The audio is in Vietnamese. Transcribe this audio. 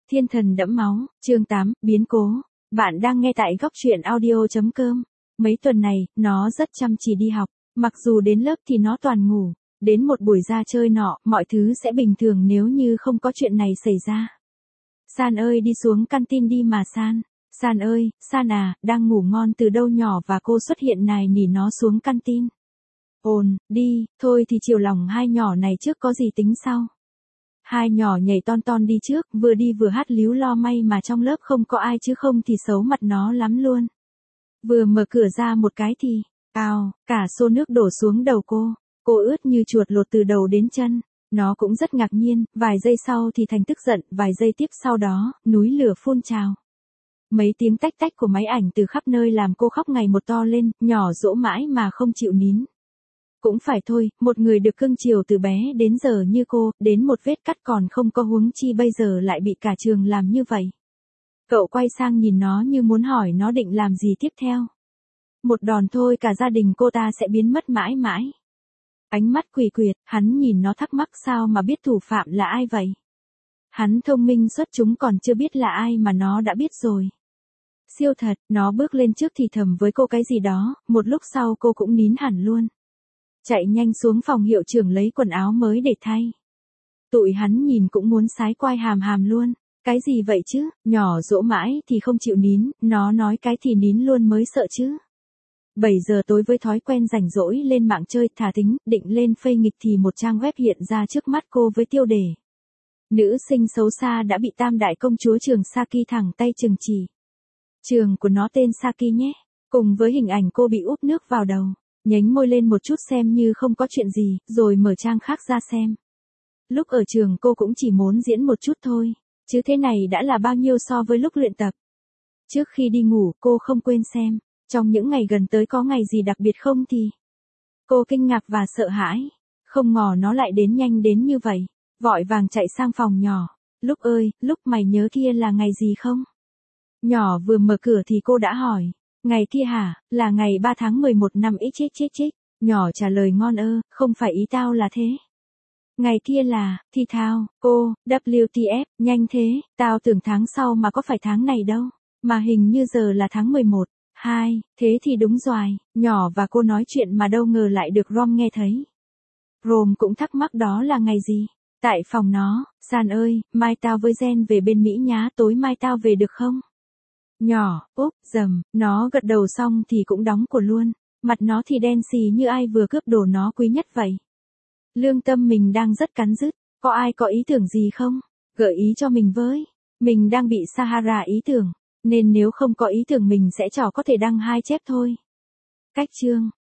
Thiên thần đẫm máu, chương 8, biến cố. Bạn đang nghe tại góc truyện audio.com. Mấy tuần này, nó rất chăm chỉ đi học. Mặc dù đến lớp thì nó toàn ngủ. Đến một buổi ra chơi nọ, mọi thứ sẽ bình thường nếu như không có chuyện này xảy ra. San ơi đi xuống canteen đi mà San. San ơi, San à, đang ngủ ngon từ đâu nhỏ và cô xuất hiện nài nỉ nó xuống canteen. Ồn, đi, thôi thì chiều lòng hai nhỏ này trước có gì tính sau. Hai nhỏ nhảy ton ton đi trước, vừa đi vừa hát líu lo may mà trong lớp không có ai chứ không thì xấu mặt nó lắm luôn. Vừa mở cửa ra một cái thì, cả xô nước đổ xuống đầu cô ướt như chuột lột từ đầu đến chân. Nó cũng rất ngạc nhiên, vài giây sau thì thành tức giận, vài giây tiếp sau đó, núi lửa phun trào. Mấy tiếng tách tách của máy ảnh từ khắp nơi làm cô khóc ngày một to lên, nhỏ dỗ mãi mà không chịu nín. Cũng phải thôi, một người được cưng chiều từ bé đến giờ như cô, đến một vết cắt còn không có huống chi bây giờ lại bị cả trường làm như vậy. Cậu quay sang nhìn nó như muốn hỏi nó định làm gì tiếp theo. Một đòn thôi cả gia đình cô ta sẽ biến mất mãi mãi. Ánh mắt quỷ quyệt, hắn nhìn nó thắc mắc sao mà biết thủ phạm là ai vậy. Hắn thông minh xuất chúng còn chưa biết là ai mà nó đã biết rồi. Siêu thật, nó bước lên trước thì thầm với cô cái gì đó, một lúc sau cô cũng nín hẳn luôn. Chạy nhanh xuống phòng hiệu trưởng lấy quần áo mới để thay. Tụi hắn nhìn cũng muốn sái quai hàm hàm luôn. Cái gì vậy chứ, nhỏ dỗ mãi thì không chịu nín, nó nói cái thì nín luôn mới sợ chứ. 7 giờ tối với thói quen rảnh rỗi lên mạng chơi thả thính, định lên phây nghịch thì một trang web hiện ra trước mắt cô với tiêu đề. Nữ sinh xấu xa đã bị tam đại công chúa trường Saki thẳng tay trừng chỉ. Trường của nó tên Saki nhé, cùng với hình ảnh cô bị úp nước vào đầu. Nhếch môi lên một chút xem như không có chuyện gì, rồi mở trang khác ra xem. Lúc ở trường cô cũng chỉ muốn diễn một chút thôi, chứ thế này đã là bao nhiêu so với lúc luyện tập. Trước khi đi ngủ cô không quên xem, trong những ngày gần tới có ngày gì đặc biệt không thì. Cô kinh ngạc và sợ hãi, không ngờ nó lại đến nhanh đến như vậy, vội vàng chạy sang phòng nhỏ. Lúc ơi, lúc mày nhớ kia là ngày gì không? Nhỏ vừa mở cửa thì cô đã hỏi. Ngày kia hả, là ngày 3 tháng 11 năm XX. Nhỏ trả lời ngon không phải ý tao là thế. Ngày kia là, thì thao, cô, WTF, nhanh thế, tao tưởng tháng sau mà có phải tháng này đâu. Mà hình như giờ là tháng 11. Thế thì đúng rồi, nhỏ và cô nói chuyện mà đâu ngờ lại được Rom nghe thấy. Rom cũng thắc mắc đó là ngày gì. Tại phòng nó, San ơi, mai tao với Jen về bên Mỹ nhá, tối mai tao về được không? Nhỏ, nó gật đầu xong thì cũng đóng cửa luôn, mặt nó thì đen xì như ai vừa cướp đồ nó quý nhất vậy. Lương tâm mình đang rất cắn rứt, có ai có ý tưởng gì không? Gợi ý cho mình với, mình đang bị Sahara ý tưởng, nên nếu không có ý tưởng mình sẽ có thể đăng 2 chép thôi. Cách chương